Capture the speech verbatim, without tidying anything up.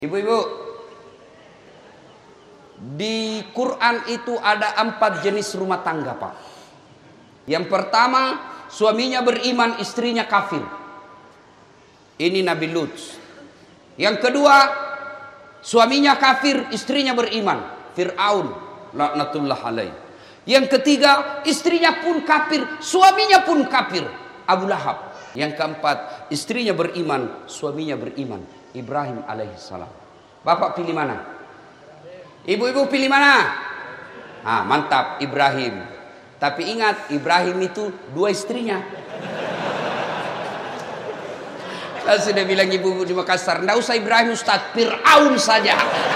Ibu-ibu, di Quran itu ada empat jenis rumah tangga, Pak. Yang pertama, suaminya beriman, istrinya kafir. Ini Nabi Lut. Yang kedua, suaminya kafir, istrinya beriman. Fir'aun, laknatullah alaih. Yang ketiga, istrinya pun kafir, suaminya pun kafir. Abu Lahab. Yang keempat, istrinya beriman, suaminya beriman. Ibrahim alaihissalam. Bapak pilih mana? Ibu-ibu pilih mana? Ah, mantap, Ibrahim. Tapi ingat, Ibrahim itu dua istrinya. Saya sudah bilang ibu-ibu di Makassar, enggak usah Ibrahim Ustaz, Fir'aun saja.